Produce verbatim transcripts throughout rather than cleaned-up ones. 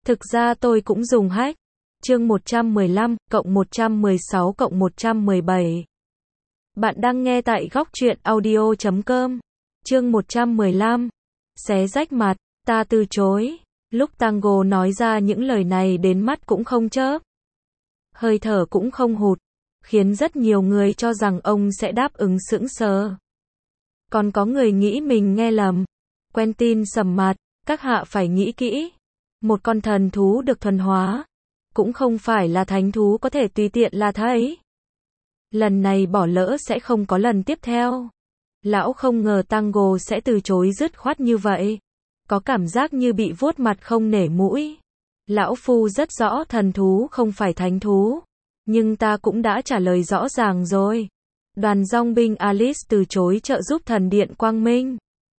Thực ra tôi cũng dùng hack. Chương một trăm mười lăm, cộng một trăm mười sáu cộng một trăm mười bảy. Bạn đang nghe tại góc truyện audio chấm com. Chương một trăm mười lăm. Xé rách mặt, ta từ chối. Lúc Tango nói ra những lời này đến mắt cũng không chớp. Hơi thở cũng không hụt. Khiến rất nhiều người cho rằng ông sẽ đáp ứng sững sờ. Còn có người nghĩ mình nghe lầm. Quentin sầm mặt, các hạ phải nghĩ kỹ. Một con thần thú được thuần hóa. Cũng không phải là thánh thú có thể tùy tiện là thấy. Lần này bỏ lỡ sẽ không có lần tiếp theo. Lão không ngờ Tango sẽ từ chối dứt khoát như vậy. Có cảm giác như bị vuốt mặt không nể mũi. Lão Phu rất rõ thần thú không phải thánh thú. Nhưng ta cũng đã trả lời rõ ràng rồi. Đoàn dòng binh Alice từ chối trợ giúp thần điện Quang Minh.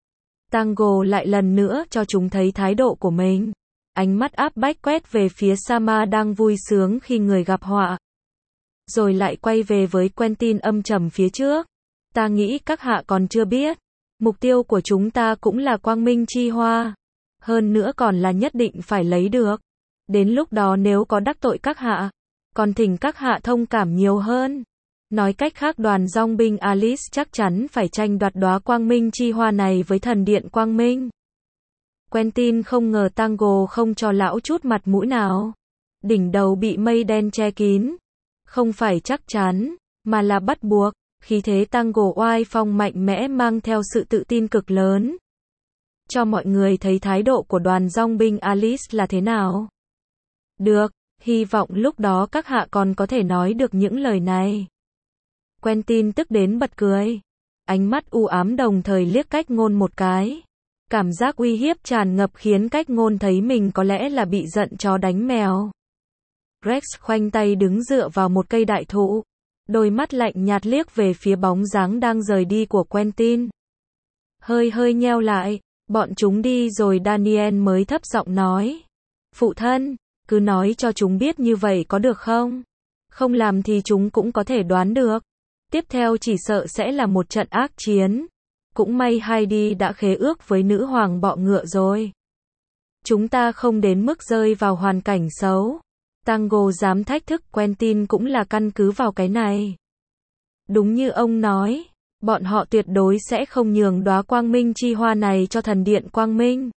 Tango lại lần nữa cho chúng thấy thái độ của mình. Ánh mắt áp bách quét về phía Sama đang vui sướng khi người gặp họa. Rồi lại quay về với Quentin âm trầm phía trước. Ta nghĩ các hạ còn chưa biết. Mục tiêu của chúng ta cũng là Quang Minh chi hoa. Hơn nữa còn là nhất định phải lấy được. Đến lúc đó nếu có đắc tội các hạ, còn thỉnh các hạ thông cảm nhiều hơn. Nói cách khác đoàn dòng binh Alice chắc chắn phải tranh đoạt đóa Quang Minh chi hoa này với thần điện Quang Minh. Quentin không ngờ Tango không cho lão chút mặt mũi nào. Đỉnh đầu bị mây đen che kín. Không phải chắc chắn, mà là bắt buộc. Khí thế Tango oai phong mạnh mẽ mang theo sự tự tin cực lớn. Cho mọi người thấy thái độ của đoàn dòng binh Alice là thế nào. Được, hy vọng lúc đó các hạ còn có thể nói được những lời này. Quentin tức đến bật cười. Ánh mắt u ám đồng thời liếc Cách Ngôn một cái. Cảm giác uy hiếp tràn ngập khiến Cách Ngôn thấy mình có lẽ là bị giận chó đánh mèo. Rex khoanh tay đứng dựa vào một cây đại thụ. Đôi mắt lạnh nhạt liếc về phía bóng dáng đang rời đi của Quentin. Hơi hơi nheo lại, bọn chúng đi rồi Daniel mới thấp giọng nói. Phụ thân, cứ nói cho chúng biết như vậy có được không? Không làm thì chúng cũng có thể đoán được. Tiếp theo chỉ sợ sẽ là một trận ác chiến. Cũng may Heidi đã khế ước với nữ hoàng bọ ngựa rồi. Chúng ta không đến mức rơi vào hoàn cảnh xấu. Tango dám thách thức Quentin cũng là căn cứ vào cái này. Đúng như ông nói, bọn họ tuyệt đối sẽ không nhường đóa Quang Minh chi hoa này cho thần điện Quang Minh.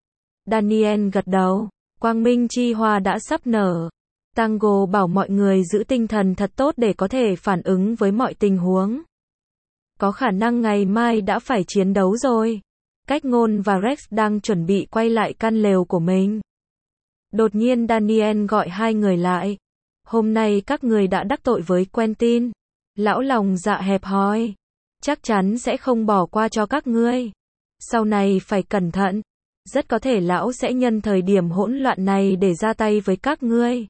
Daniel gật đầu, Quang Minh chi hoa đã sắp nở. Tango bảo mọi người giữ tinh thần thật tốt để có thể phản ứng với mọi tình huống. Có khả năng ngày mai đã phải chiến đấu rồi. Cách Ngôn và Rex đang chuẩn bị quay lại căn lều của mình. Đột nhiên Daniel gọi hai người lại. Hôm nay các người đã đắc tội với Quentin. Lão lòng dạ hẹp hòi. Chắc chắn sẽ không bỏ qua cho các ngươi. Sau này phải cẩn thận. Rất có thể lão sẽ nhân thời điểm hỗn loạn này để ra tay với các ngươi.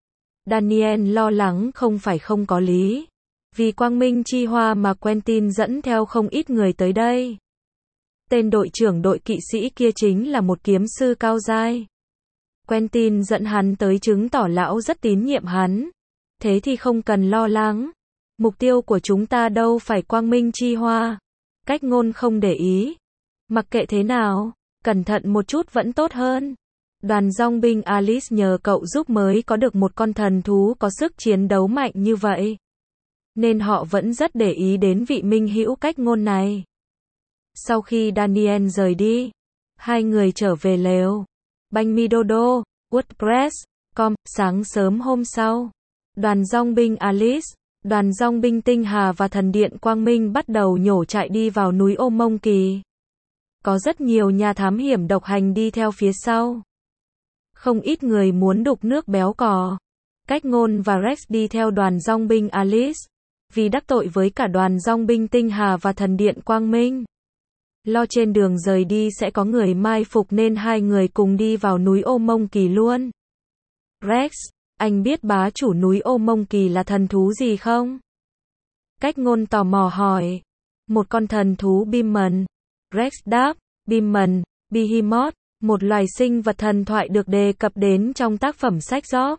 Daniel lo lắng không phải không có lý. Vì Quang Minh chi hoa mà Quentin dẫn theo không ít người tới đây. Tên đội trưởng đội kỵ sĩ kia chính là một kiếm sư cao giai. Quentin dẫn hắn tới chứng tỏ lão rất tín nhiệm hắn. Thế thì không cần lo lắng. Mục tiêu của chúng ta đâu phải Quang Minh chi hoa. Cách Ngôn không để ý. Mặc kệ thế nào, cẩn thận một chút vẫn tốt hơn. Đoàn dòng binh Alice nhờ cậu giúp mới có được một con thần thú có sức chiến đấu mạnh như vậy. Nên họ vẫn rất để ý đến vị minh hữu Cách Ngôn này. Sau khi Daniel rời đi, hai người trở về lều. Banh mi Dodo, WordPress, com, sáng sớm hôm sau. Đoàn dòng binh Alice, đoàn dòng binh Tinh Hà và thần điện Quang Minh bắt đầu nhổ chạy đi vào núi Ô Mông Kỳ. Có rất nhiều nhà thám hiểm độc hành đi theo phía sau. Không ít người muốn đục nước béo cò. Cách Ngôn và Rex đi theo đoàn dòng binh Alice. Vì đắc tội với cả đoàn dòng binh Tinh Hà và thần điện Quang Minh. Lo trên đường rời đi sẽ có người mai phục nên hai người cùng đi vào núi Ô Mông Kỳ luôn. Rex, anh biết bá chủ núi Ô Mông Kỳ là thần thú gì không? Cách Ngôn tò mò hỏi. Một con thần thú Bimman. Rex đáp, Bimman, Behemoth, một loài sinh vật thần thoại được đề cập đến trong tác phẩm sách Job.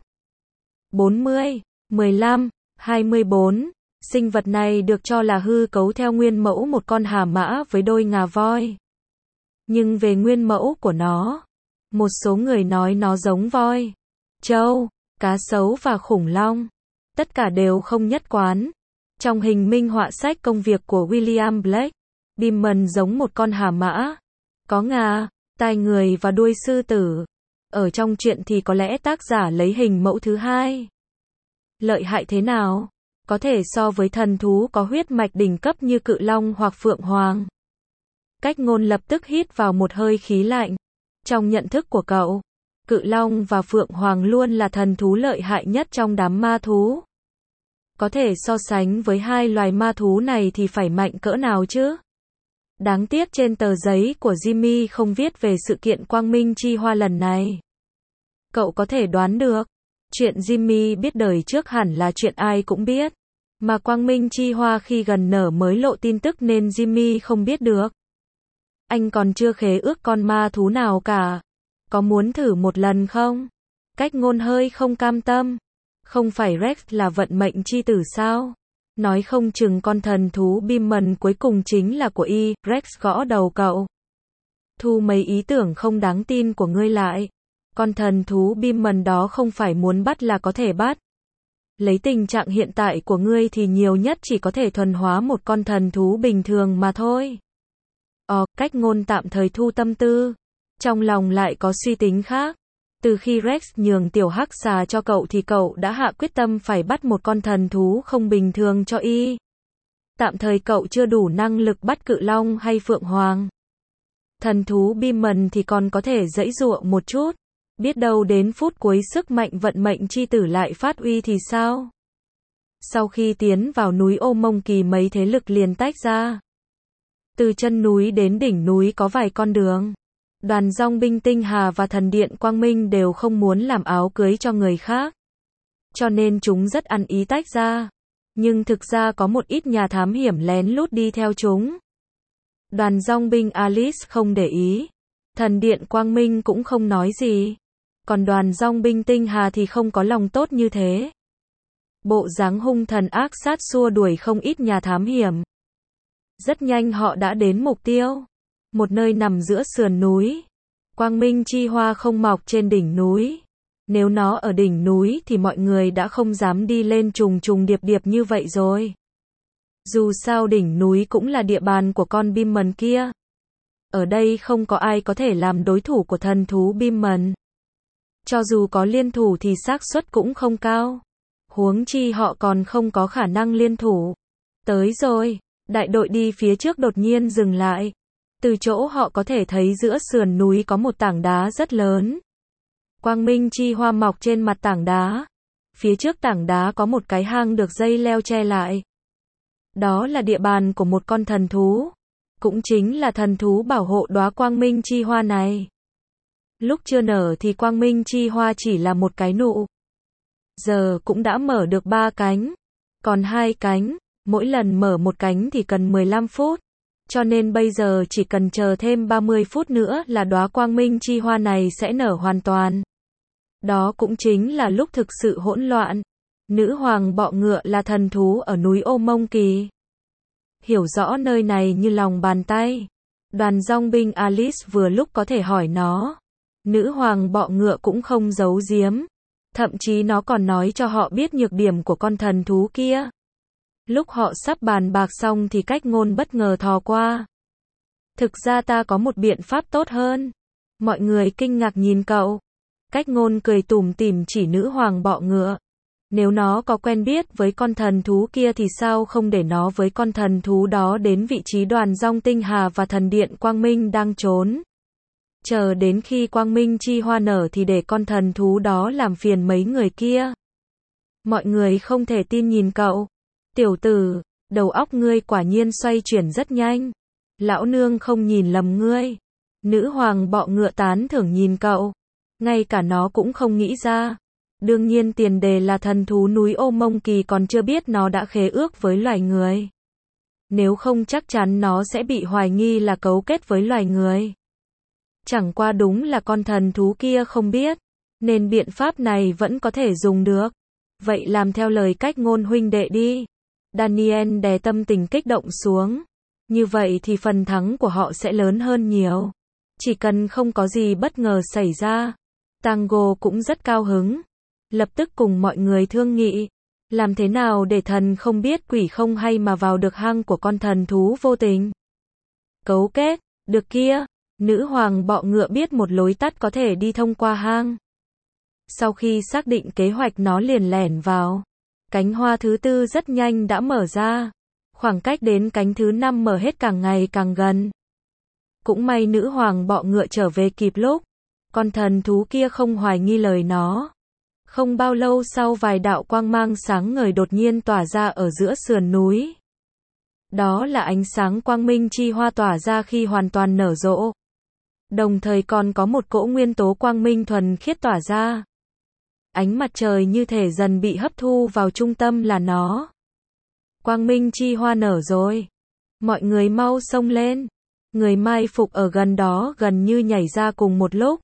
bốn mươi, mười lăm, hai mươi bốn. Sinh vật này được cho là hư cấu theo nguyên mẫu một con hà mã với đôi ngà voi. Nhưng về nguyên mẫu của nó, Một số người nói nó giống voi, trâu, cá sấu và khủng long. Tất cả đều không nhất quán. Trong hình minh họa sách công việc của William Blake, Beeman giống một con hà mã, có ngà, tai người và đuôi sư tử. Ở trong truyện thì có lẽ tác giả lấy hình mẫu thứ hai. Lợi hại thế nào? Có thể so với thần thú có huyết mạch đỉnh cấp như cự long hoặc phượng hoàng. Cách ngôn lập tức hít vào một hơi khí lạnh. Trong nhận thức của cậu, cự long và phượng hoàng luôn là thần thú lợi hại nhất trong đám ma thú. Có thể so sánh với hai loài ma thú này thì phải mạnh cỡ nào chứ? Đáng tiếc trên tờ giấy của Jimmy không viết về sự kiện Quang Minh Chi Hoa lần này. Cậu có thể đoán được, chuyện Jimmy biết đời trước hẳn là chuyện ai cũng biết. Mà Quang Minh Chi Hoa khi gần nở mới lộ tin tức nên Jimmy không biết được. Anh còn chưa khế ước con ma thú nào cả. Có muốn thử một lần không? Cách ngôn hơi không cam tâm. Không phải Rex là vận mệnh chi tử sao? Nói không chừng con thần thú Beeman cuối cùng chính là của y. Rex gõ đầu cậu. Thu mấy ý tưởng không đáng tin của ngươi lại. Con thần thú Beeman đó không phải muốn bắt là có thể bắt. Lấy tình trạng hiện tại của ngươi thì nhiều nhất chỉ có thể thuần hóa một con thần thú bình thường mà thôi. Ờ, cách ngôn tạm thời thu tâm tư. Trong lòng lại có suy tính khác. Từ khi Rex nhường tiểu hắc xà cho cậu thì cậu đã hạ quyết tâm phải bắt một con thần thú không bình thường cho y. Tạm thời cậu chưa đủ năng lực bắt cự long hay phượng hoàng. Thần thú Beeman thì còn có thể giãy giụa một chút. Biết đâu đến phút cuối sức mạnh vận mệnh chi tử lại phát uy thì sao? Sau khi tiến vào núi Ô Mông Kỳ mấy thế lực liền tách ra. Từ chân núi đến đỉnh núi có vài con đường. Đoàn dòng binh Tinh Hà và thần điện Quang Minh đều không muốn làm áo cưới cho người khác. Cho nên chúng rất ăn ý tách ra. Nhưng thực ra có một ít nhà thám hiểm lén lút đi theo chúng. Đoàn dòng binh Alice không để ý. Thần điện Quang Minh cũng không nói gì. Còn đoàn dòng binh Tinh Hà thì không có lòng tốt như thế. Bộ dáng hung thần ác sát xua đuổi không ít nhà thám hiểm. Rất nhanh họ đã đến mục tiêu. Một nơi nằm giữa sườn núi. Quang Minh Chi Hoa không mọc trên đỉnh núi. Nếu nó ở đỉnh núi thì mọi người đã không dám đi lên trùng trùng điệp điệp như vậy rồi. Dù sao đỉnh núi cũng là địa bàn của con Beeman kia. Ở đây không có ai có thể làm đối thủ của thần thú Beeman. Cho dù có liên thủ thì xác suất cũng không cao. Huống chi họ còn không có khả năng liên thủ. Tới rồi, đại đội đi phía trước đột nhiên dừng lại. Từ chỗ họ có thể thấy giữa sườn núi có một tảng đá rất lớn. Quang Minh Chi Hoa mọc trên mặt tảng đá. Phía trước tảng đá có một cái hang được dây leo che lại. Đó là địa bàn của một con thần thú. Cũng chính là thần thú bảo hộ đóa Quang Minh Chi Hoa này. Lúc chưa nở thì Quang Minh Chi Hoa chỉ là một cái nụ. Giờ cũng đã mở được ba cánh. Còn hai cánh, mỗi lần mở một cánh thì cần mười lăm phút. Cho nên bây giờ chỉ cần chờ thêm ba mươi phút nữa là đóa Quang Minh Chi Hoa này sẽ nở hoàn toàn. Đó cũng chính là lúc thực sự hỗn loạn. Nữ hoàng bọ ngựa là thần thú ở núi Ô Mông Kỳ. Hiểu rõ nơi này như lòng bàn tay. Đoàn dòng binh Alice vừa lúc có thể hỏi nó. Nữ hoàng bọ ngựa cũng không giấu giếm. Thậm chí nó còn nói cho họ biết nhược điểm của con thần thú kia. Lúc họ sắp bàn bạc xong thì cách ngôn bất ngờ thò qua. Thực ra ta có một biện pháp tốt hơn. Mọi người kinh ngạc nhìn cậu. Cách ngôn cười tủm tỉm chỉ nữ hoàng bọ ngựa. Nếu nó có quen biết với con thần thú kia thì sao không để nó với con thần thú đó đến vị trí đoàn dòng Tinh Hà và thần điện Quang Minh đang trốn. Chờ đến khi Quang Minh Chi Hoa nở thì để con thần thú đó làm phiền mấy người kia. Mọi người không thể tin nhìn cậu. Tiểu tử, đầu óc ngươi quả nhiên xoay chuyển rất nhanh. Lão nương không nhìn lầm ngươi. Nữ hoàng bọ ngựa tán thưởng nhìn cậu. Ngay cả nó cũng không nghĩ ra. Đương nhiên tiền đề là thần thú núi Ô Mông Kỳ còn chưa biết nó đã khế ước với loài người. Nếu không chắc chắn nó sẽ bị hoài nghi là cấu kết với loài người. Chẳng qua đúng là con thần thú kia không biết. Nên biện pháp này vẫn có thể dùng được. Vậy làm theo lời cách ngôn huynh đệ đi. Daniel đè tâm tình kích động xuống. Như vậy thì phần thắng của họ sẽ lớn hơn nhiều. Chỉ cần không có gì bất ngờ xảy ra. Tango cũng rất cao hứng. Lập tức cùng mọi người thương nghị. Làm thế nào để thần không biết quỷ không hay mà vào được hang của con thần thú vô tình. Cấu kết, được kia. Nữ hoàng bọ ngựa biết một lối tắt có thể đi thông qua hang. Sau khi xác định kế hoạch nó liền lẻn vào. Cánh hoa thứ tư rất nhanh đã mở ra. Khoảng cách đến cánh thứ năm mở hết càng ngày càng gần. Cũng may nữ hoàng bọ ngựa trở về kịp lúc. Con thần thú kia không hoài nghi lời nó. Không bao lâu sau vài đạo quang mang sáng ngời đột nhiên tỏa ra ở giữa sườn núi. Đó là ánh sáng quang minh chi hoa tỏa ra khi hoàn toàn nở rộ. Đồng thời còn có một cỗ nguyên tố quang minh thuần khiết tỏa ra. Ánh mặt trời như thể dần bị hấp thu vào trung tâm là nó. Quang minh chi hoa nở rồi. Mọi người mau xông lên. Người mai phục ở gần đó gần như nhảy ra cùng một lúc.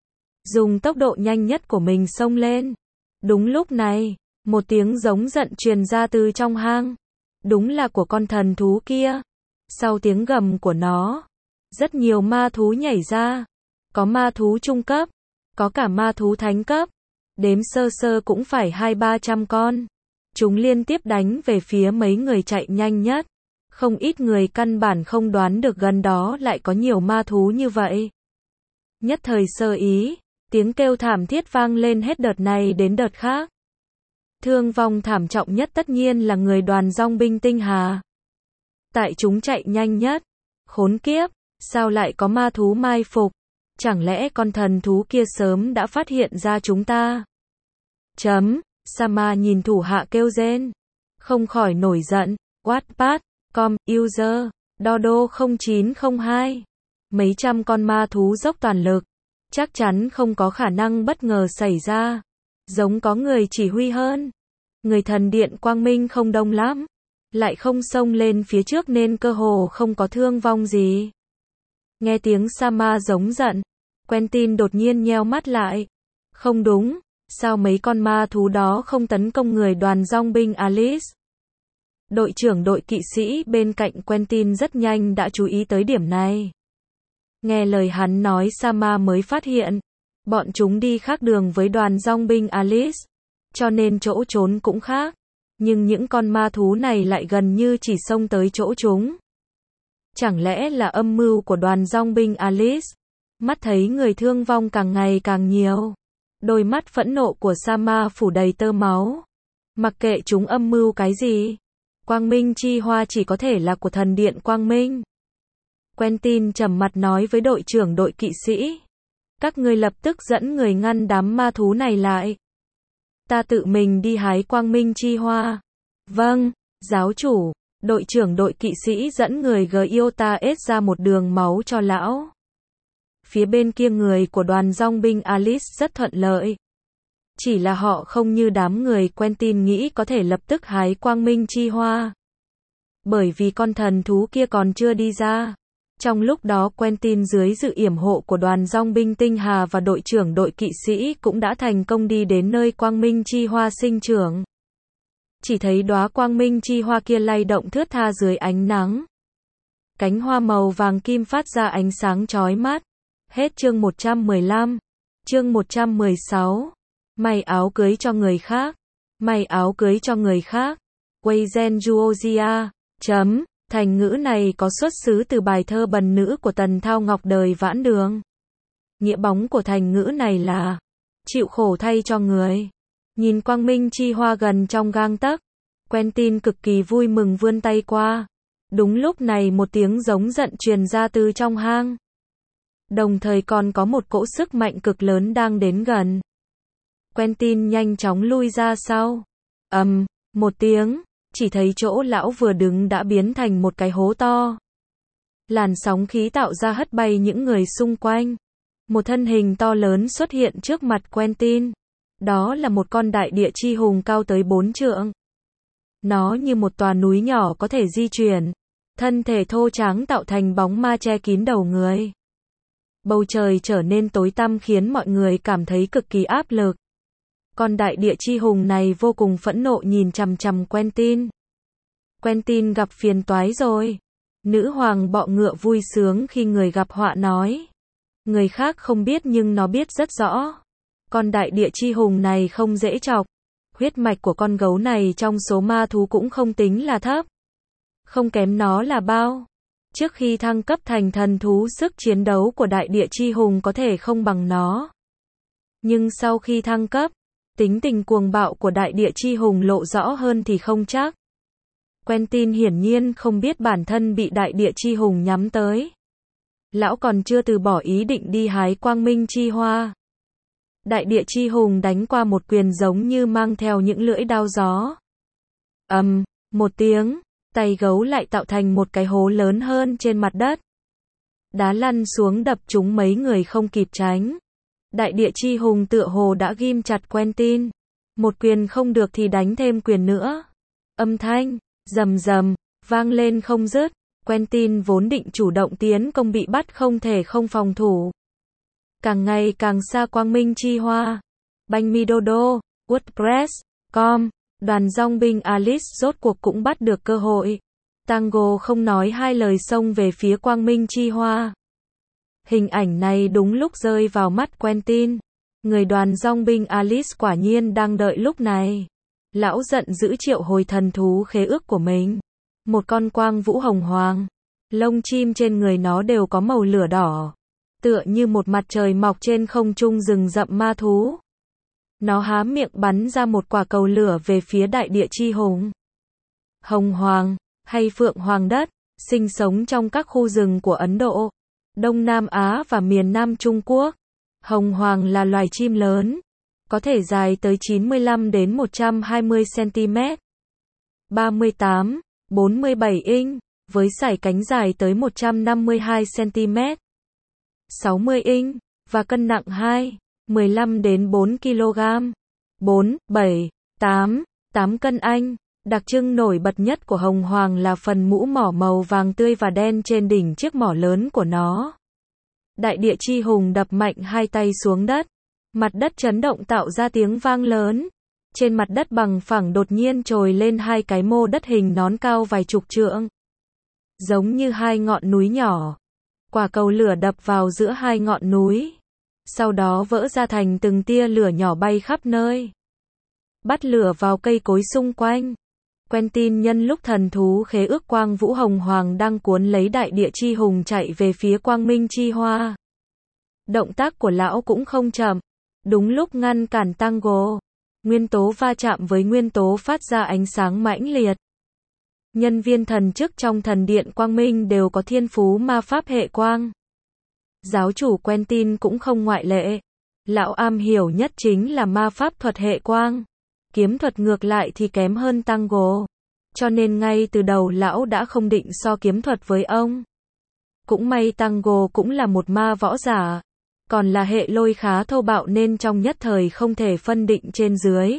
Dùng tốc độ nhanh nhất của mình xông lên. Đúng lúc này, một tiếng giống giận truyền ra từ trong hang. Đúng là của con thần thú kia. Sau tiếng gầm của nó, rất nhiều ma thú nhảy ra. Có ma thú trung cấp, có cả ma thú thánh cấp. Đếm sơ sơ cũng phải hai ba trăm con. Chúng liên tiếp đánh về phía mấy người chạy nhanh nhất. Không ít người căn bản không đoán được gần đó lại có nhiều ma thú như vậy. Nhất thời sơ ý, tiếng kêu thảm thiết vang lên hết đợt này đến đợt khác. Thương vong thảm trọng nhất tất nhiên là người đoàn dong binh tinh hà. Tại chúng chạy nhanh nhất. Khốn kiếp, sao lại có ma thú mai phục? Chẳng lẽ con thần thú kia sớm đã phát hiện ra chúng ta? Chấm, Sama nhìn thủ hạ kêu rên. Không khỏi nổi giận. Wattpad, com, user, Dodo không chín không hai. Mấy trăm con ma thú dốc toàn lực. Chắc chắn không có khả năng bất ngờ xảy ra. Giống có người chỉ huy hơn. Người thần điện quang minh không đông lắm. Lại không xông lên phía trước nên cơ hồ không có thương vong gì. Nghe tiếng Sama giống giận. Quentin đột nhiên nheo mắt lại. Không đúng, sao mấy con ma thú đó không tấn công người đoàn dong binh Alice? Đội trưởng đội kỵ sĩ bên cạnh Quentin rất nhanh đã chú ý tới điểm này. Nghe lời hắn nói Sama mới phát hiện. Bọn chúng đi khác đường với đoàn dong binh Alice. Cho nên chỗ trốn cũng khác. Nhưng những con ma thú này lại gần như chỉ xông tới chỗ chúng. Chẳng lẽ là âm mưu của đoàn dong binh Alice? Mắt thấy người thương vong càng ngày càng nhiều. Đôi mắt phẫn nộ của Sama phủ đầy tơ máu. Mặc kệ chúng âm mưu cái gì. Quang minh chi hoa chỉ có thể là của thần điện quang minh. Quentin trầm mặt nói với đội trưởng đội kỵ sĩ. Các ngươi lập tức dẫn người ngăn đám ma thú này lại. Ta tự mình đi hái quang minh chi hoa. Vâng, giáo chủ. Đội trưởng đội kỵ sĩ dẫn người Giota S ra một đường máu cho lão. Phía bên kia người của đoàn dong binh Alice rất thuận lợi. Chỉ là họ không như đám người Quentin nghĩ có thể lập tức hái quang minh chi hoa. Bởi vì con thần thú kia còn chưa đi ra. Trong lúc đó Quentin dưới sự yểm hộ của đoàn dong binh tinh hà và đội trưởng đội kỵ sĩ cũng đã thành công đi đến nơi quang minh chi hoa sinh trưởng. Chỉ thấy đóa quang minh chi hoa kia lay động thướt tha dưới ánh nắng. Cánh hoa màu vàng kim phát ra ánh sáng chói mắt. Hết chương một trăm mười lăm. Chương một trăm mười sáu. May áo cưới cho người khác. May áo cưới cho người khác. Weizen Georgia. Chấm. Thành ngữ này có xuất xứ từ bài thơ Bần nữ của Tần Thao Ngọc đời Vãn Đường. Nghĩa bóng của thành ngữ này là chịu khổ thay cho người. Nhìn quang minh chi hoa gần trong gang tấc, Quentin cực kỳ vui mừng vươn tay qua. Đúng lúc này một tiếng giống giận truyền ra từ trong hang. Đồng thời còn có một cỗ sức mạnh cực lớn đang đến gần. Quentin nhanh chóng lui ra sau. Ầm, um, một tiếng, chỉ thấy chỗ lão vừa đứng đã biến thành một cái hố to. Làn sóng khí tạo ra hất bay những người xung quanh. Một thân hình to lớn xuất hiện trước mặt Quentin. Đó là một con đại địa chi hùng cao tới bốn trượng. Nó như một tòa núi nhỏ có thể di chuyển. Thân thể thô tráng tạo thành bóng ma che kín đầu người. Bầu trời trở nên tối tăm khiến mọi người cảm thấy cực kỳ áp lực. Con đại địa chi hùng này vô cùng phẫn nộ nhìn chằm chằm Quentin. Quentin gặp phiền toái rồi. Nữ hoàng bọ ngựa vui sướng khi người gặp họa nói. Người khác không biết nhưng nó biết rất rõ. Con đại địa chi hùng này không dễ chọc. Huyết mạch của con gấu này trong số ma thú cũng không tính là thấp. Không kém nó là bao. Trước khi thăng cấp thành thần thú, sức chiến đấu của đại địa chi hùng có thể không bằng nó. Nhưng sau khi thăng cấp, tính tình cuồng bạo của đại địa chi hùng lộ rõ hơn thì không chắc. Quentin hiển nhiên không biết bản thân bị đại địa chi hùng nhắm tới. Lão còn chưa từ bỏ ý định đi hái quang minh chi hoa. Đại địa chi hùng đánh qua một quyền giống như mang theo những lưỡi đao gió. Ầm, um, một tiếng, tay gấu lại tạo thành một cái hố lớn hơn trên mặt đất. Đá lăn xuống đập trúng mấy người không kịp tránh. Đại địa chi hùng tựa hồ đã ghim chặt Quentin. Một quyền không được thì đánh thêm quyền nữa. Âm thanh rầm rầm vang lên không dứt. Quentin vốn định chủ động tiến công bị bắt không thể không phòng thủ. Càng ngày càng xa quang minh chi hoa. Banh mi dodo, WordPress, com, đoàn dong binh Alice rốt cuộc cũng bắt được cơ hội. Tango không nói hai lời xông về phía quang minh chi hoa. Hình ảnh này đúng lúc rơi vào mắt Quentin. Người đoàn dong binh Alice quả nhiên đang đợi lúc này. Lão giận dữ triệu hồi thần thú khế ước của mình. Một con quang vũ hồng hoàng. Lông chim trên người nó đều có màu lửa đỏ. Tựa như một mặt trời mọc trên không trung rừng rậm ma thú. Nó há miệng bắn ra một quả cầu lửa về phía đại địa chi hùng. Hồng hoàng, hay phượng hoàng đất, sinh sống trong các khu rừng của Ấn Độ, Đông Nam Á và miền Nam Trung Quốc. Hồng hoàng là loài chim lớn, có thể dài tới chín mươi lăm đến một trăm hai mươi xăng-ti-mét, ba mươi tám, bốn mươi bảy inch, với sải cánh dài tới một trăm năm mươi hai xăng-ti-mét, sáu mươi inch, và cân nặng hai, mười lăm đến bốn ki lô gam, bốn, bảy, tám, tám cân Anh. Đặc trưng nổi bật nhất của hồng hoàng là phần mũ mỏ màu vàng tươi và đen trên đỉnh chiếc mỏ lớn của nó. Đại địa chi hùng đập mạnh hai tay xuống đất. Mặt đất chấn động tạo ra tiếng vang lớn. Trên mặt đất bằng phẳng đột nhiên trồi lên hai cái mô đất hình nón cao vài chục trượng. Giống như hai ngọn núi nhỏ. Quả cầu lửa đập vào giữa hai ngọn núi. Sau đó vỡ ra thành từng tia lửa nhỏ bay khắp nơi. Bắt lửa vào cây cối xung quanh. Quentin nhân lúc thần thú khế ước quang vũ hồng hoàng đang cuốn lấy đại địa chi hùng chạy về phía quang minh chi hoa. Động tác của lão cũng không chậm. Đúng lúc ngăn cản Tango. Nguyên tố va chạm với nguyên tố phát ra ánh sáng mãnh liệt. Nhân viên thần chức trong thần điện quang minh đều có thiên phú ma pháp hệ quang. Giáo chủ Quentin cũng không ngoại lệ. Lão am hiểu nhất chính là ma pháp thuật hệ quang. Kiếm thuật ngược lại thì kém hơn Tango. Cho nên ngay từ đầu lão đã không định so kiếm thuật với ông. Cũng may Tango cũng là một ma võ giả. Còn là hệ lôi khá thô bạo nên trong nhất thời không thể phân định trên dưới.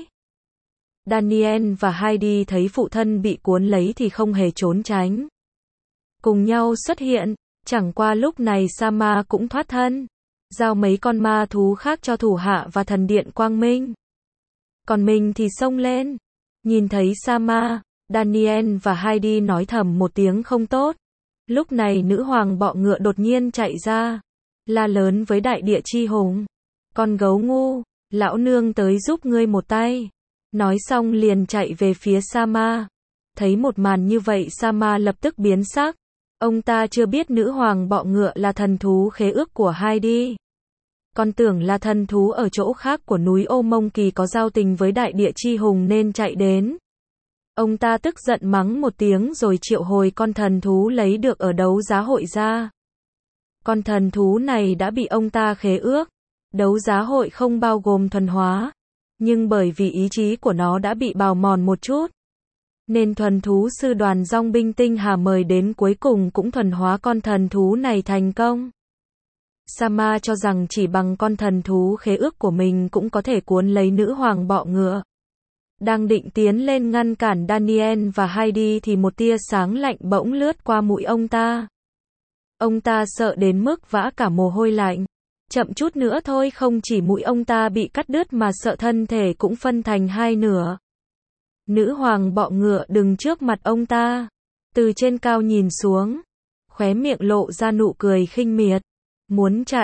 Daniel và Heidi thấy phụ thân bị cuốn lấy thì không hề trốn tránh. Cùng nhau xuất hiện, chẳng qua lúc này Sama cũng thoát thân. Giao mấy con ma thú khác cho thủ hạ và thần điện quang minh. Còn mình thì xông lên. Nhìn thấy Sama, Daniel và Heidi nói thầm một tiếng không tốt. Lúc này nữ hoàng bọ ngựa đột nhiên chạy ra. La lớn với đại địa chi hùng. Con gấu ngu, lão nương tới giúp ngươi một tay. Nói xong liền chạy về phía Sama. Thấy một màn như vậy Sama lập tức biến sắc. Ông ta chưa biết nữ hoàng bọ ngựa là thần thú khế ước của Heidi. Còn tưởng là thần thú ở chỗ khác của núi Ô Mông Kỳ có giao tình với đại địa chi hùng nên chạy đến. Ông ta tức giận mắng một tiếng rồi triệu hồi con thần thú lấy được ở đấu giá hội ra. Con thần thú này đã bị ông ta khế ước. Đấu giá hội không bao gồm thuần hóa. Nhưng bởi vì ý chí của nó đã bị bào mòn một chút. Nên thuần thú sư đoàn dong binh tinh hà mời đến cuối cùng cũng thuần hóa con thần thú này thành công. Sama cho rằng chỉ bằng con thần thú khế ước của mình cũng có thể cuốn lấy nữ hoàng bọ ngựa. Đang định tiến lên ngăn cản Daniel và Heidi thì một tia sáng lạnh bỗng lướt qua mũi ông ta. Ông ta sợ đến mức vã cả mồ hôi lạnh. Chậm chút nữa thôi không chỉ mũi ông ta bị cắt đứt mà sợ thân thể cũng phân thành hai nửa. Nữ hoàng bọ ngựa đứng trước mặt ông ta. Từ trên cao nhìn xuống. Khóe miệng lộ ra nụ cười khinh miệt. Muốn chạy,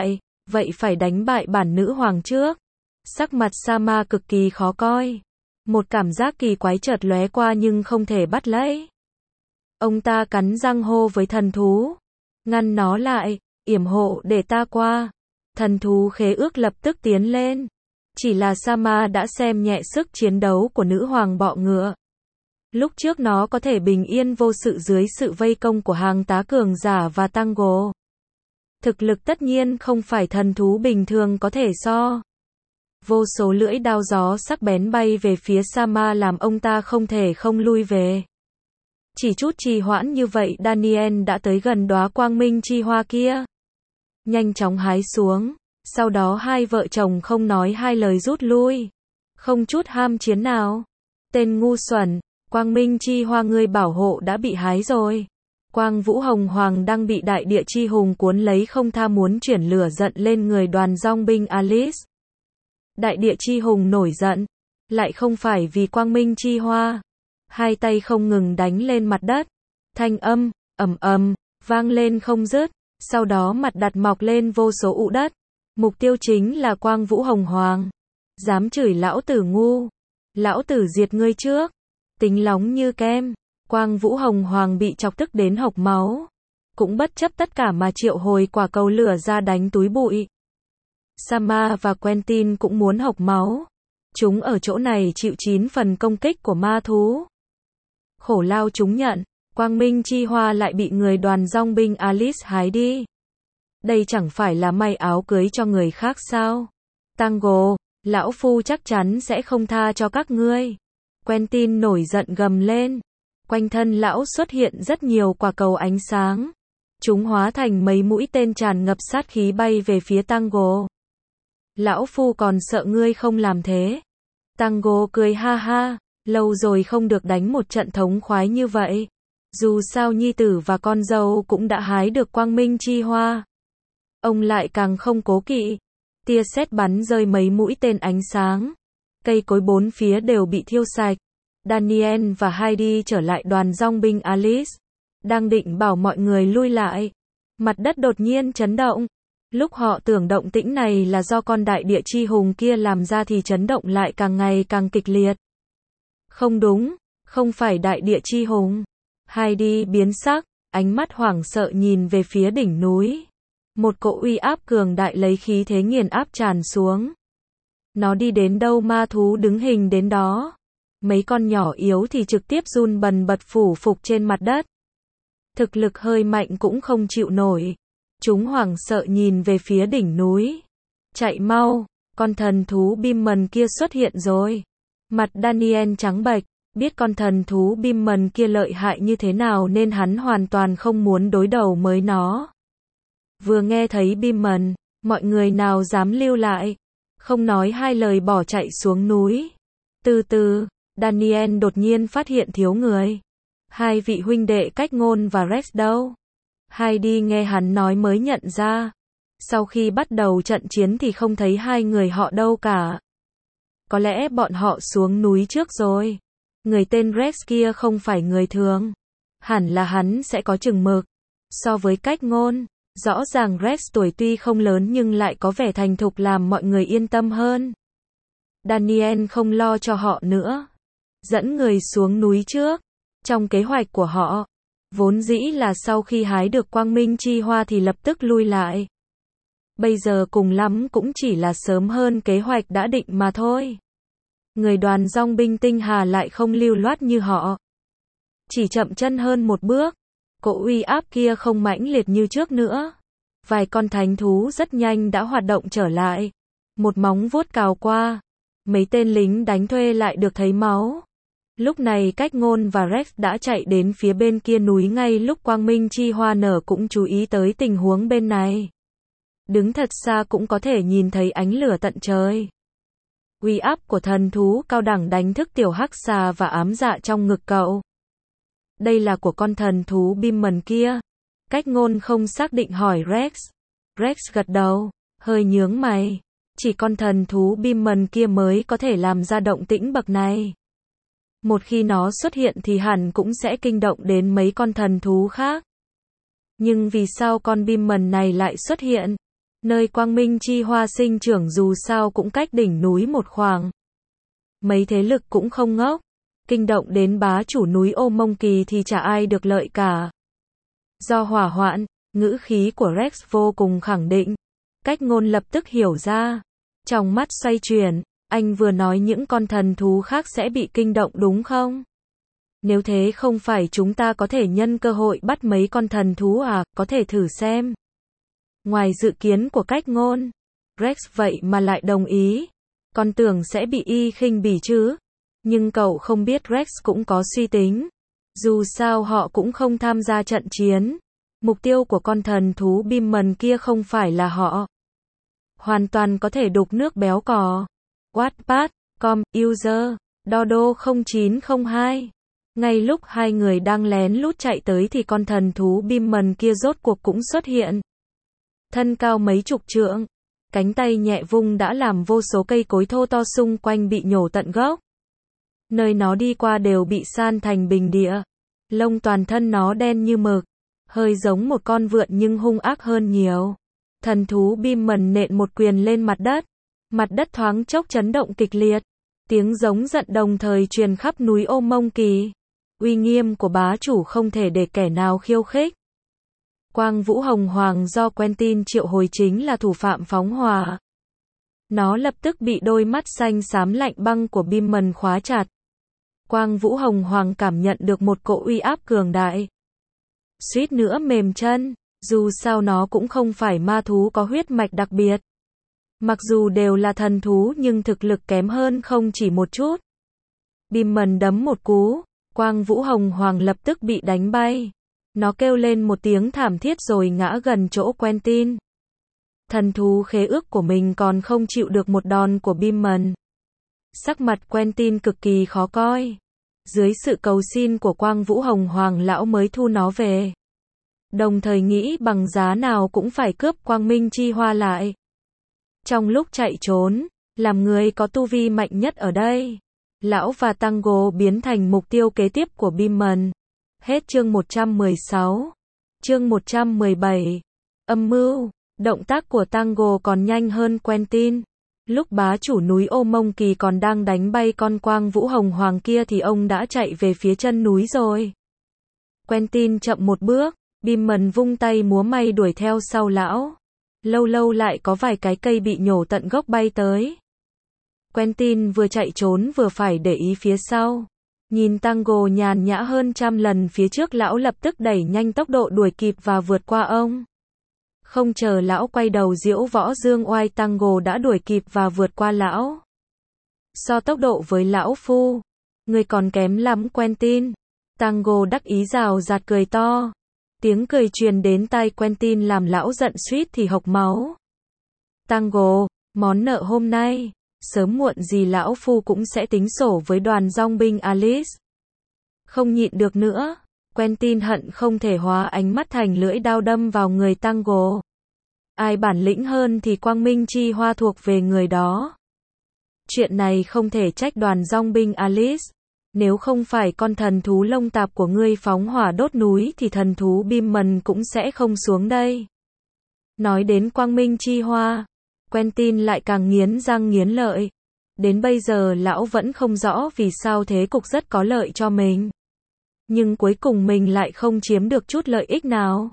vậy phải đánh bại bản nữ hoàng trước. Sắc mặt Sama cực kỳ khó coi. Một cảm giác kỳ quái chợt lóe qua nhưng không thể bắt lấy. Ông ta cắn răng hô với thần thú. Ngăn nó lại, yểm hộ để ta qua. Thần thú khế ước lập tức tiến lên. Chỉ là Sama đã xem nhẹ sức chiến đấu của nữ hoàng bọ ngựa. Lúc trước nó có thể bình yên vô sự dưới sự vây công của hàng tá cường giả và Tango. Thực lực tất nhiên không phải thần thú bình thường có thể so. Vô số lưỡi đao gió sắc bén bay về phía Sama làm ông ta không thể không lui về. Chỉ chút trì hoãn như vậy Daniel đã tới gần đóa quang minh chi hoa kia. Nhanh chóng hái xuống, sau đó hai vợ chồng không nói hai lời rút lui. Không chút ham chiến nào. Tên ngu xuẩn, quang minh chi hoa ngươi bảo hộ đã bị hái rồi. Quang Vũ Hồng Hoàng đang bị đại địa chi hùng cuốn lấy không tha muốn chuyển lửa giận lên người đoàn dòng binh Alice. Đại địa chi hùng nổi giận, lại không phải vì quang minh chi hoa. Hai tay không ngừng đánh lên mặt đất. Thanh âm, ầm ầm, vang lên không dứt. Sau đó mặt đặt mọc lên vô số ụ đất. Mục tiêu chính là Quang Vũ Hồng Hoàng. Dám chửi lão tử ngu. Lão tử diệt ngươi trước. Tính lóng như kem. Quang Vũ Hồng Hoàng bị chọc tức đến hộc máu. Cũng bất chấp tất cả mà triệu hồi quả cầu lửa ra đánh túi bụi. Sama và Quentin cũng muốn hộc máu. Chúng ở chỗ này chịu chín phần công kích của ma thú. Khổ lao chúng nhận. Quang minh chi hoa lại bị người đoàn dòng binh Alice hái đi. Đây chẳng phải là may áo cưới cho người khác sao? Tango, lão phu chắc chắn sẽ không tha cho các ngươi. Quentin nổi giận gầm lên. Quanh thân lão xuất hiện rất nhiều quả cầu ánh sáng. Chúng hóa thành mấy mũi tên tràn ngập sát khí bay về phía Tango. Lão phu còn sợ ngươi không làm thế. Tango cười ha ha, lâu rồi không được đánh một trận thống khoái như vậy. Dù sao nhi tử và con dâu cũng đã hái được quang minh chi hoa. Ông lại càng không cố kỵ. Tia sét bắn rơi mấy mũi tên ánh sáng. Cây cối bốn phía đều bị thiêu sạch. Daniel và Heidi trở lại đoàn dòng binh Alice. Đang định bảo mọi người lui lại. Mặt đất đột nhiên chấn động. Lúc họ tưởng động tĩnh này là do con đại địa chi hùng kia làm ra thì chấn động lại càng ngày càng kịch liệt. Không đúng, không phải đại địa chi hùng. Heidi biến sắc, ánh mắt hoảng sợ nhìn về phía đỉnh núi. Một cỗ uy áp cường đại lấy khí thế nghiền áp tràn xuống. Nó đi đến đâu ma thú đứng hình đến đó. Mấy con nhỏ yếu thì trực tiếp run bần bật phủ phục trên mặt đất. Thực lực hơi mạnh cũng không chịu nổi. Chúng hoảng sợ nhìn về phía đỉnh núi. Chạy mau, con thần thú Bimmen kia xuất hiện rồi. Mặt Daniel trắng bệch, biết con thần thú Bimmen kia lợi hại như thế nào nên hắn hoàn toàn không muốn đối đầu với nó. Vừa nghe thấy Bimmen, mọi người nào dám lưu lại. Không nói hai lời bỏ chạy xuống núi. Từ từ, Daniel đột nhiên phát hiện thiếu người. Hai vị huynh đệ Cách Ngôn và Rex đâu? Heidi nghe hắn nói mới nhận ra. Sau khi bắt đầu trận chiến thì không thấy hai người họ đâu cả. Có lẽ bọn họ xuống núi trước rồi. Người tên Rex kia không phải người thường. Hẳn là hắn sẽ có chừng mực. So với Cách Ngôn, rõ ràng Rex tuổi tuy không lớn nhưng lại có vẻ thành thục làm mọi người yên tâm hơn. Daniel không lo cho họ nữa. Dẫn người xuống núi trước. Trong kế hoạch của họ, vốn dĩ là sau khi hái được quang minh chi hoa thì lập tức lui lại. Bây giờ cùng lắm cũng chỉ là sớm hơn kế hoạch đã định mà thôi. Người đoàn dòng binh tinh hà lại không lưu loát như họ. Chỉ chậm chân hơn một bước. Cỗ uy áp kia không mãnh liệt như trước nữa. Vài con thánh thú rất nhanh đã hoạt động trở lại. Một móng vuốt cào qua. Mấy tên lính đánh thuê lại được thấy máu. Lúc này Cách Ngôn và Rex đã chạy đến phía bên kia núi ngay lúc quang minh chi hoa nở cũng chú ý tới tình huống bên này. Đứng thật xa cũng có thể nhìn thấy ánh lửa tận trời. Uy áp của thần thú cao đẳng đánh thức tiểu hắc xà và ám dạ trong ngực cậu. Đây là của con thần thú Bimmen kia. Cách Ngôn không xác định hỏi Rex. Rex gật đầu, hơi nhướng mày. Chỉ con thần thú Bimmen kia mới có thể làm ra động tĩnh bậc này. Một khi nó xuất hiện thì hẳn cũng sẽ kinh động đến mấy con thần thú khác. Nhưng vì sao con Bimmen này lại xuất hiện? Nơi Quang Minh Chi Hoa sinh trưởng dù sao cũng cách đỉnh núi một khoảng. Mấy thế lực cũng không ngốc. Kinh động đến bá chủ núi Ô Mông Kỳ thì chả ai được lợi cả. Do hỏa hoạn, ngữ khí của Rex vô cùng khẳng định. Cách ngôn lập tức hiểu ra. Trong mắt xoay chuyển, anh vừa nói những con thần thú khác sẽ bị kinh động đúng không? Nếu thế không phải chúng ta có thể nhân cơ hội bắt mấy con thần thú à, có thể thử xem. Ngoài dự kiến của cách ngôn, Rex vậy mà lại đồng ý. Con tưởng sẽ bị y khinh bỉ chứ. Nhưng cậu không biết Rex cũng có suy tính. Dù sao họ cũng không tham gia trận chiến. Mục tiêu của con thần thú Beamon kia không phải là họ. Hoàn toàn có thể đục nước béo cò. Wattpad, com, user, Dodo không chín không hai. Ngay lúc hai người đang lén lút chạy tới thì con thần thú Beamon kia rốt cuộc cũng xuất hiện. Thân cao mấy chục trượng, cánh tay nhẹ vung đã làm vô số cây cối thô to xung quanh bị nhổ tận gốc. Nơi nó đi qua đều bị san thành bình địa. Lông toàn thân nó đen như mực, hơi giống một con vượn nhưng hung ác hơn nhiều. Thần thú Beamon nện một quyền lên mặt đất. Mặt đất thoáng chốc chấn động kịch liệt. Tiếng giống giận đồng thời truyền khắp núi Ô Mông Kỳ. Uy nghiêm của bá chủ không thể để kẻ nào khiêu khích. Quang Vũ Hồng Hoàng do Quentin triệu hồi chính là thủ phạm phóng hỏa. Nó lập tức bị đôi mắt xanh xám lạnh băng của Beamon khóa chặt. Quang Vũ Hồng Hoàng cảm nhận được một cỗ uy áp cường đại. Suýt nữa mềm chân, dù sao nó cũng không phải ma thú có huyết mạch đặc biệt. Mặc dù đều là thần thú nhưng thực lực kém hơn không chỉ một chút. Beamon đấm một cú, Quang Vũ Hồng Hoàng lập tức bị đánh bay. Nó kêu lên một tiếng thảm thiết rồi ngã gần chỗ Quentin. Thần thú khế ước của mình còn không chịu được một đòn của Beamon. Sắc mặt Quentin cực kỳ khó coi. Dưới sự cầu xin của Quang Vũ Hồng Hoàng lão mới thu nó về. Đồng thời nghĩ bằng giá nào cũng phải cướp Quang Minh Chi Hoa lại. Trong lúc chạy trốn, làm người có tu vi mạnh nhất ở đây, lão và Tango biến thành mục tiêu kế tiếp của Beamon. Hết chương một trăm mười sáu. Chương một trăm mười bảy. Âm mưu. Động tác của Tango còn nhanh hơn Quentin. Lúc bá chủ núi Ô Mông Kỳ còn đang đánh bay con Quang Vũ Hồng Hoàng kia thì ông đã chạy về phía chân núi rồi. Quentin chậm một bước, Beamon vung tay múa may đuổi theo sau lão. Lâu lâu lại có vài cái cây bị nhổ tận gốc bay tới. Quentin vừa chạy trốn vừa phải để ý phía sau. Nhìn Tango nhàn nhã hơn trăm lần phía trước, lão lập tức đẩy nhanh tốc độ đuổi kịp và vượt qua ông. Không chờ lão quay đầu diễu võ dương oai, Tango đã đuổi kịp và vượt qua lão. So tốc độ với lão phu, người còn kém lắm Quentin. Tango đắc ý rào rạt cười to. Tiếng cười truyền đến tai Quentin làm lão giận suýt thì hộc máu. Tango, món nợ hôm nay, sớm muộn gì lão phu cũng sẽ tính sổ với đoàn dong binh Alice. Không nhịn được nữa, Quentin hận không thể hóa ánh mắt thành lưỡi dao đâm vào người Tango. Ai bản lĩnh hơn thì Quang Minh Chi Hoa thuộc về người đó. Chuyện này không thể trách đoàn dong binh Alice. Nếu không phải con thần thú lông tạp của ngươi phóng hỏa đốt núi thì thần thú Beamon cũng sẽ không xuống đây. Nói đến Quang Minh Chi Hoa, Quentin lại càng nghiến răng nghiến lợi. Đến bây giờ lão vẫn không rõ vì sao thế cục rất có lợi cho mình. Nhưng cuối cùng mình lại không chiếm được chút lợi ích nào.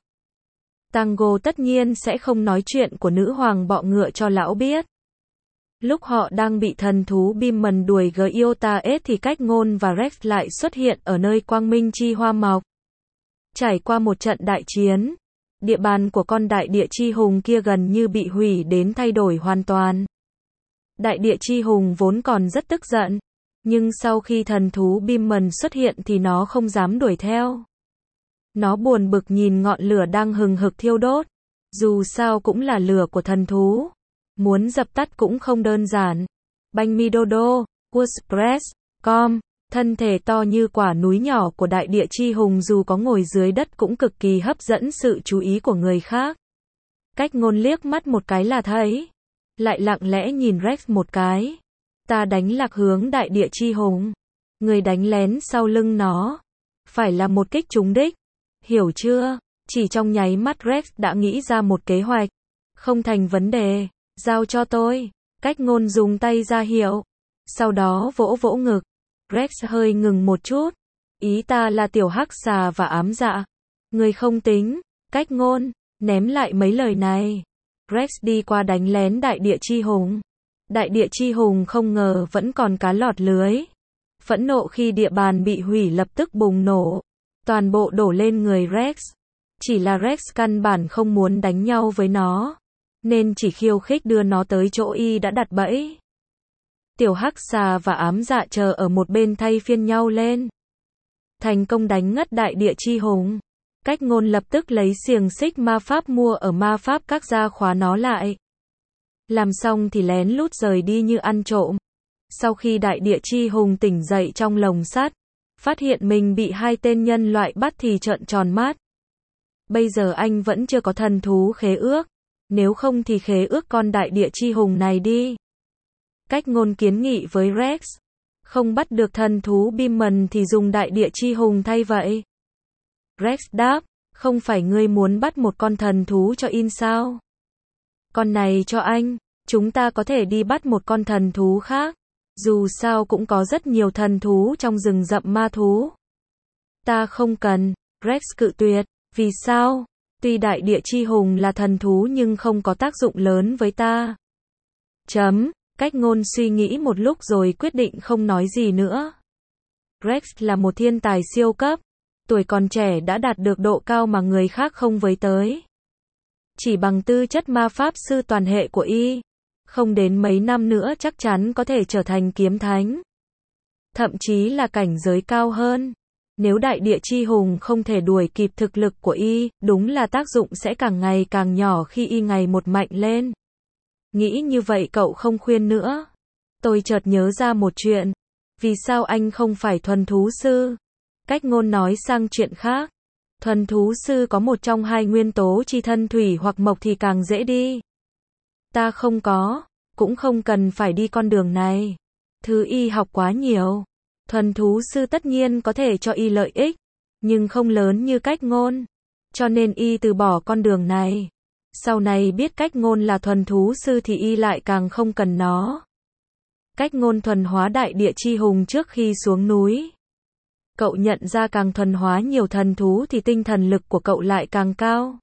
Tango tất nhiên sẽ không nói chuyện của nữ hoàng bọ ngựa cho lão biết. Lúc họ đang bị thần thú Beamon đuổi Giota S thì cách ngôn và Rex lại xuất hiện ở nơi Quang Minh Chi Hoa mọc. Trải qua một trận đại chiến, địa bàn của con đại địa chi hùng kia gần như bị hủy đến thay đổi hoàn toàn. Đại địa chi hùng vốn còn rất tức giận, nhưng sau khi thần thú Beamon xuất hiện thì nó không dám đuổi theo. Nó buồn bực nhìn ngọn lửa đang hừng hực thiêu đốt. Dù sao cũng là lửa của thần thú, muốn dập tắt cũng không đơn giản. Banh mi Dodo, WordPress, com, thân thể to như quả núi nhỏ của đại địa chi hùng dù có ngồi dưới đất cũng cực kỳ hấp dẫn sự chú ý của người khác. Cách ngôn liếc mắt một cái là thấy, lại lặng lẽ nhìn Rex một cái. Ta đánh lạc hướng đại địa chi hùng, người đánh lén sau lưng nó, phải là một kích trúng đích. Hiểu chưa? Chỉ trong nháy mắt Rex đã nghĩ ra một kế hoạch. Không thành vấn đề, giao cho tôi. Cách ngôn dùng tay ra hiệu. Sau đó vỗ vỗ ngực. Rex hơi ngừng một chút. Ý ta là tiểu hắc xà và ám dạ. Người không tính. Cách ngôn, ném lại mấy lời này. Rex đi qua đánh lén đại địa chi hùng. Đại địa chi hùng không ngờ vẫn còn cá lọt lưới. Phẫn nộ khi địa bàn bị hủy lập tức bùng nổ. Toàn bộ đổ lên người Rex. Chỉ là Rex căn bản không muốn đánh nhau với nó. Nên chỉ khiêu khích đưa nó tới chỗ y đã đặt bẫy. Tiểu hắc xà và ám dạ chờ ở một bên thay phiên nhau lên. Thành công đánh ngất đại địa chi hùng. Cách ngôn lập tức lấy xiềng xích ma pháp mua ở ma pháp các ra khóa nó lại. Làm xong thì lén lút rời đi như ăn trộm. Sau khi đại địa chi hùng tỉnh dậy trong lồng sắt, phát hiện mình bị hai tên nhân loại bắt thì trợn tròn mắt. Bây giờ anh vẫn chưa có thần thú khế ước. Nếu không thì khế ước con đại địa chi hùng này đi. Cách ngôn kiến nghị với Rex. Không bắt được thần thú Beamon thì dùng đại địa chi hùng thay vậy. Rex đáp, không phải ngươi muốn bắt một con thần thú cho in sao? Con này cho anh, chúng ta có thể đi bắt một con thần thú khác. Dù sao cũng có rất nhiều thần thú trong rừng rậm ma thú. Ta không cần, Rex cự tuyệt, vì sao? Tuy đại địa chi hùng là thần thú nhưng không có tác dụng lớn với ta. Chấm, cách ngôn suy nghĩ một lúc rồi quyết định không nói gì nữa. Rex là một thiên tài siêu cấp. Tuổi còn trẻ đã đạt được độ cao mà người khác không với tới. Chỉ bằng tư chất ma pháp sư toàn hệ của y, không đến mấy năm nữa chắc chắn có thể trở thành kiếm thánh. Thậm chí là cảnh giới cao hơn. Nếu đại địa chi hùng không thể đuổi kịp thực lực của y, đúng là tác dụng sẽ càng ngày càng nhỏ khi y ngày một mạnh lên. Nghĩ như vậy cậu không khuyên nữa. Tôi chợt nhớ ra một chuyện. Vì sao anh không phải thuần thú sư? Cách ngôn nói sang chuyện khác. Thuần thú sư có một trong hai nguyên tố chi thân thủy hoặc mộc thì càng dễ đi. Ta không có, cũng không cần phải đi con đường này. Thứ y học quá nhiều. Thuần thú sư tất nhiên có thể cho y lợi ích, nhưng không lớn như cách ngôn. Cho nên y từ bỏ con đường này. Sau này biết cách ngôn là thuần thú sư thì y lại càng không cần nó. Cách ngôn thuần hóa đại địa chi hùng trước khi xuống núi. Cậu nhận ra càng thuần hóa nhiều thần thú thì tinh thần lực của cậu lại càng cao.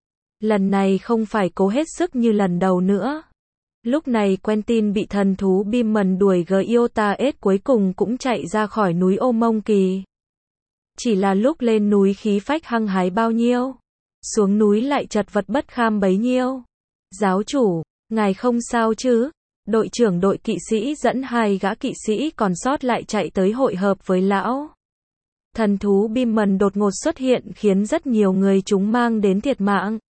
Lần này không phải cố hết sức như lần đầu nữa. Lúc này Quentin bị thần thú Beamon đuổi Giotaes cuối cùng cũng chạy ra khỏi núi Ô Mông Kỳ. Chỉ là lúc lên núi khí phách hăng hái bao nhiêu, xuống núi lại chật vật bất kham bấy nhiêu. Giáo chủ, ngài không sao chứ? Đội trưởng đội kỵ sĩ dẫn hai gã kỵ sĩ còn sót lại chạy tới hội hợp với lão. Thần thú Beamon đột ngột xuất hiện khiến rất nhiều người chúng mang đến thiệt mạng.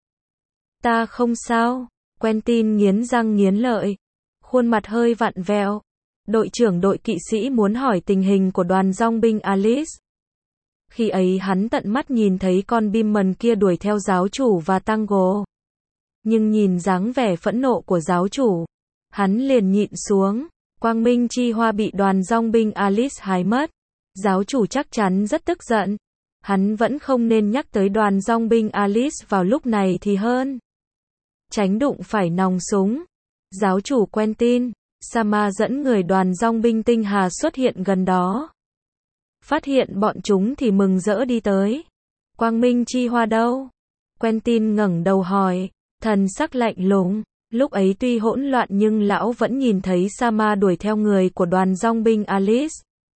Ta không sao. Quentin nghiến răng nghiến lợi. Khuôn mặt hơi vặn vẹo. Đội trưởng đội kỵ sĩ muốn hỏi tình hình của đoàn dòng binh Alice. Khi ấy hắn tận mắt nhìn thấy con Beamon kia đuổi theo giáo chủ và Tango. Nhưng nhìn dáng vẻ phẫn nộ của giáo chủ, hắn liền nhịn xuống. Quang minh chi hoa bị đoàn dòng binh Alice hái mất. Giáo chủ chắc chắn rất tức giận. Hắn vẫn không nên nhắc tới đoàn dòng binh Alice vào lúc này thì hơn. Tránh đụng phải nòng súng. Giáo chủ Quentin, Sama dẫn người đoàn dòng binh tinh hà xuất hiện gần đó. Phát hiện bọn chúng thì mừng rỡ đi tới. Quang minh chi hoa đâu? Quentin ngẩng đầu hỏi, thần sắc lạnh lùng. Lúc ấy tuy hỗn loạn nhưng lão vẫn nhìn thấy Sama đuổi theo người của đoàn dòng binh Alice.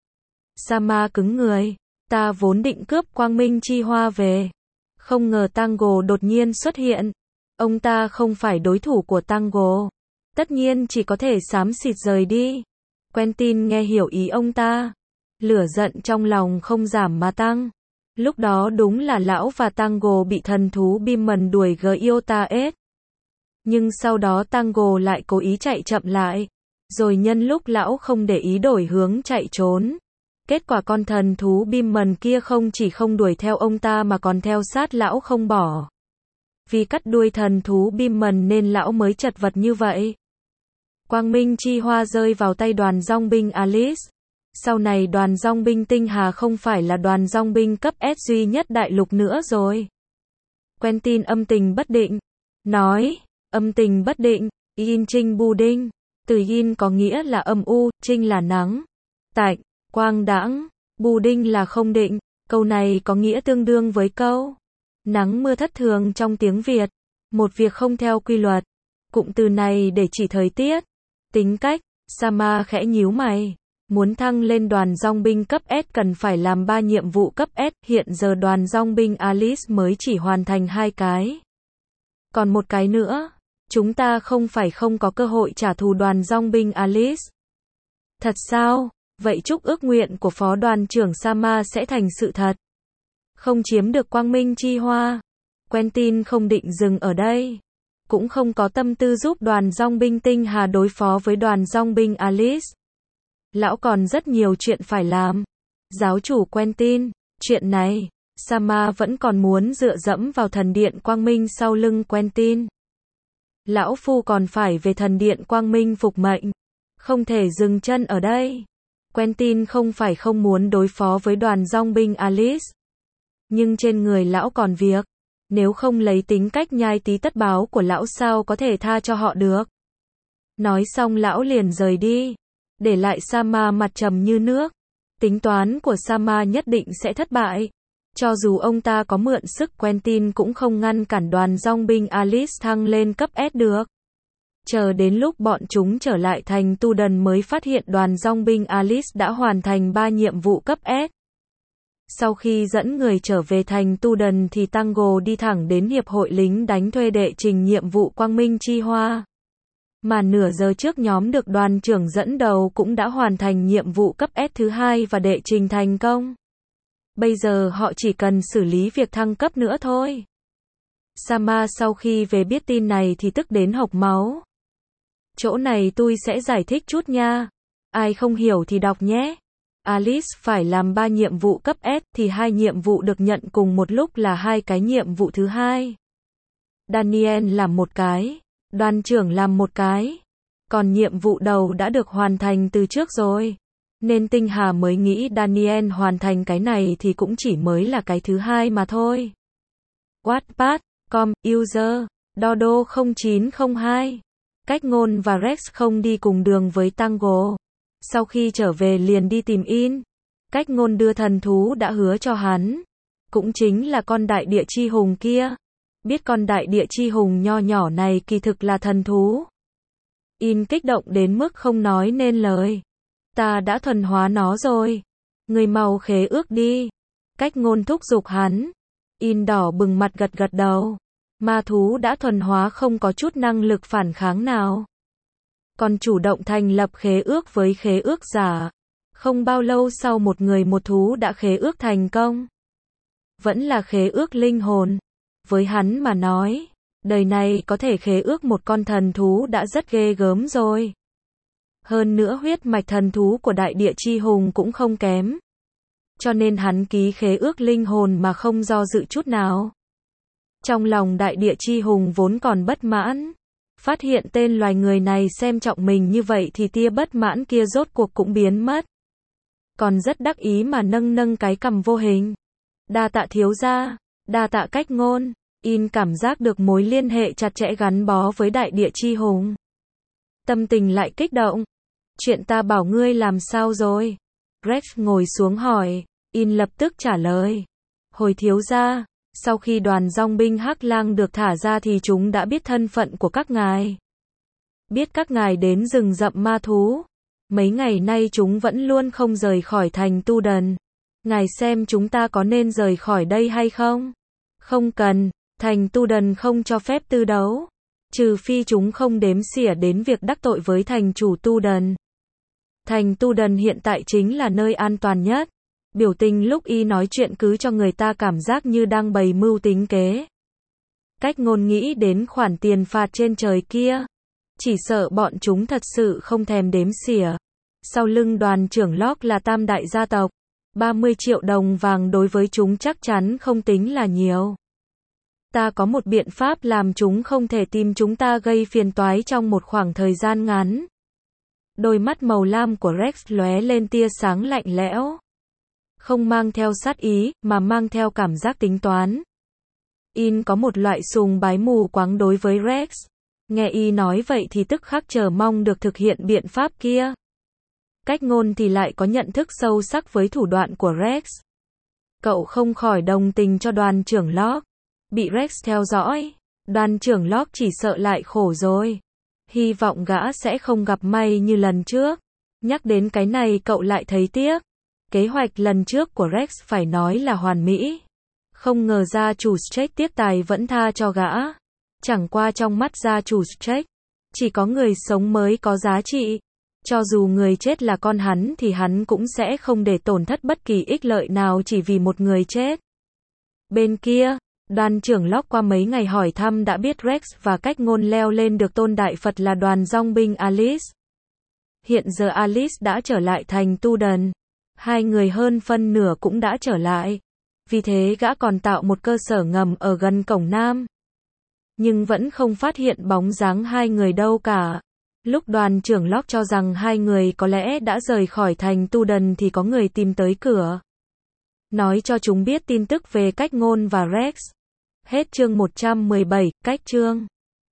Sama cứng người, ta vốn định cướp quang minh chi hoa về. Không ngờ Tango đột nhiên xuất hiện. Ông ta không phải đối thủ của Tango. Tất nhiên chỉ có thể xám xịt rời đi. Quentin nghe hiểu ý ông ta. Lửa giận trong lòng không giảm mà tăng. Lúc đó đúng là lão và Tango bị thần thú Beamon đuổi Giotaes. Nhưng sau đó Tango lại cố ý chạy chậm lại. Rồi nhân lúc lão không để ý đổi hướng chạy trốn. Kết quả con thần thú Beamon kia không chỉ không đuổi theo ông ta mà còn theo sát lão không bỏ. Vì cắt đuôi thần thú Beamon nên lão mới chật vật như vậy. Quang minh chi hoa rơi vào tay đoàn dòng binh Alice. Sau này đoàn dòng binh tinh hà không phải là đoàn dòng binh cấp S duy nhất đại lục nữa rồi. Quentin âm tình bất định. Nói, Âm tình bất định, yin trinh bu đinh. Từ yin có nghĩa là âm u, trinh là nắng, tạnh, quang đãng, bu đinh là không định. Câu này có nghĩa tương đương với câu nắng mưa thất thường trong tiếng Việt. Một việc không theo quy luật. Cụm từ này để chỉ thời tiết. Tính cách, Sama khẽ nhíu mày. Muốn thăng lên đoàn dong binh cấp S cần phải làm ba nhiệm vụ cấp S, hiện giờ đoàn dong binh Alice mới chỉ hoàn thành hai cái. Còn một cái nữa, chúng ta không phải không có cơ hội trả thù đoàn dong binh Alice. Thật sao? Vậy chúc ước nguyện của phó đoàn trưởng Sama sẽ thành sự thật. Không chiếm được quang minh chi hoa. Quentin không định dừng ở đây. Cũng không có tâm tư giúp đoàn dong binh Tinh Hà đối phó với đoàn dong binh Alice. Lão còn rất nhiều chuyện phải làm. Giáo chủ Quentin, chuyện này, Sama vẫn còn muốn dựa dẫm vào thần điện quang minh sau lưng Quentin. Lão phu còn phải về thần điện quang minh phục mệnh. Không thể dừng chân ở đây. Quentin không phải không muốn đối phó với đoàn dong binh Alice. Nhưng trên người lão còn việc. Nếu không lấy tính cách nhai tí tất báo của lão sao có thể tha cho họ được. Nói xong lão liền rời đi. Để lại Sama mặt trầm như nước. Tính toán của Sama nhất định sẽ thất bại. Cho dù ông ta có mượn sức Quentin cũng không ngăn cản đoàn dong binh Alice thăng lên cấp S được. Chờ đến lúc bọn chúng trở lại thành Tu Đần mới phát hiện đoàn dong binh Alice đã hoàn thành ba nhiệm vụ cấp S. Sau khi dẫn người trở về thành Tu Đần thì Tango đi thẳng đến hiệp hội lính đánh thuê đệ trình nhiệm vụ Quang Minh Chi Hoa. Mà nửa giờ trước nhóm được đoàn trưởng dẫn đầu cũng đã hoàn thành nhiệm vụ cấp S thứ hai và đệ trình thành công. Bây giờ họ chỉ cần xử lý việc thăng cấp nữa thôi. Sama sau khi về biết tin này thì tức đến hộc máu. Chỗ này tôi sẽ giải thích chút nha. Ai không hiểu thì đọc nhé. Alice phải làm ba nhiệm vụ cấp S thì hai nhiệm vụ được nhận cùng một lúc là hai cái nhiệm vụ thứ hai. Daniel làm một cái, đoàn trưởng làm một cái. Còn nhiệm vụ đầu đã được hoàn thành từ trước rồi. Nên Tinh Hà mới nghĩ Daniel hoàn thành cái này thì cũng chỉ mới là cái thứ hai mà thôi. Wattpad, com, user, Dodo không chín không hai. Cách Ngôn và Rex không đi cùng đường với Tango. Sau khi trở về liền đi tìm In. Cách Ngôn đưa thần thú đã hứa cho hắn. Cũng chính là con đại địa chi hùng kia. Biết con đại địa chi hùng nho nhỏ này kỳ thực là thần thú. In kích động đến mức không nói nên lời. Ta đã thuần hóa nó rồi. Người mau khế ước đi. Cách Ngôn thúc giục hắn. In đỏ bừng mặt gật gật đầu. Ma thú đã thuần hóa không có chút năng lực phản kháng nào. Còn chủ động thành lập khế ước với khế ước giả. Không bao lâu sau một người một thú đã khế ước thành công. Vẫn là khế ước linh hồn. Với hắn mà nói, đời này có thể khế ước một con thần thú đã rất ghê gớm rồi. Hơn nữa huyết mạch thần thú của đại địa chi hùng cũng không kém. Cho nên hắn ký khế ước linh hồn mà không do dự chút nào. Trong lòng đại địa chi hùng vốn còn bất mãn. Phát hiện tên loài người này xem trọng mình như vậy thì tia bất mãn kia rốt cuộc cũng biến mất. Còn rất đắc ý mà nâng nâng cái cằm vô hình. Đa tạ thiếu gia, đa tạ Cách Ngôn. In cảm giác được mối liên hệ chặt chẽ gắn bó với đại địa chi hùng. Tâm tình lại kích động. Chuyện ta bảo ngươi làm sao rồi? Rex ngồi xuống hỏi. In lập tức trả lời. Hồi thiếu gia, sau khi đoàn dong binh Hắc Lang được thả ra thì chúng đã biết thân phận của các ngài. Biết các ngài đến rừng rậm ma thú. Mấy ngày nay chúng vẫn luôn không rời khỏi thành Tu Đần. Ngài xem chúng ta có nên rời khỏi đây hay không? Không cần, thành Tu Đần không cho phép tư đấu. Trừ phi chúng không đếm xỉa đến việc đắc tội với thành chủ Tu Đần. Thành Tu Đần hiện tại chính là nơi an toàn nhất. Biểu tình lúc y nói chuyện cứ cho người ta cảm giác như đang bày mưu tính kế. Cách Ngôn nghĩ đến khoản tiền phạt trên trời kia. Chỉ sợ bọn chúng thật sự không thèm đếm xỉa. Sau lưng đoàn trưởng Locke là tam đại gia tộc. ba mươi triệu đồng vàng đối với chúng chắc chắn không tính là nhiều. Ta có một biện pháp làm chúng không thể tìm chúng ta gây phiền toái trong một khoảng thời gian ngắn. Đôi mắt màu lam của Rex lóe lên tia sáng lạnh lẽo. Không mang theo sát ý, mà mang theo cảm giác tính toán. In có một loại sùng bái mù quáng đối với Rex. Nghe y nói vậy thì tức khắc chờ mong được thực hiện biện pháp kia. Cách Ngôn thì lại có nhận thức sâu sắc với thủ đoạn của Rex. Cậu không khỏi đồng tình cho đoàn trưởng Locke. Bị Rex theo dõi, đoàn trưởng Locke chỉ sợ lại khổ rồi. Hy vọng gã sẽ không gặp may như lần trước. Nhắc đến cái này cậu lại thấy tiếc. Kế hoạch lần trước của Rex phải nói là hoàn mỹ. Không ngờ gia chủ Strait tiếc tài vẫn tha cho gã. Chẳng qua trong mắt gia chủ Strait, chỉ có người sống mới có giá trị. Cho dù người chết là con hắn thì hắn cũng sẽ không để tổn thất bất kỳ ích lợi nào chỉ vì một người chết. Bên kia, đoàn trưởng Locke qua mấy ngày hỏi thăm đã biết Rex và Cách Ngôn leo lên được tôn đại Phật là đoàn dòng binh Alice. Hiện giờ Alice đã trở lại thành Tu Đần. Hai người hơn phân nửa cũng đã trở lại. Vì thế gã còn tạo một cơ sở ngầm ở gần cổng Nam. Nhưng vẫn không phát hiện bóng dáng hai người đâu cả. Lúc đoàn trưởng Locke cho rằng hai người có lẽ đã rời khỏi thành Tu Đần thì có người tìm tới cửa. Nói cho chúng biết tin tức về Cách Ngôn và Rex. Hết chương một trăm mười bảy, cách chương.